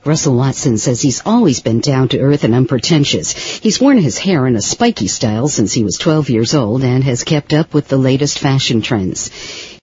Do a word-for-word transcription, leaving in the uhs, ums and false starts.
Russell Watson says he's always been down-to-earth and unpretentious. He's worn his hair in a spiky style since he was twelve years old and has kept up with the latest fashion trends.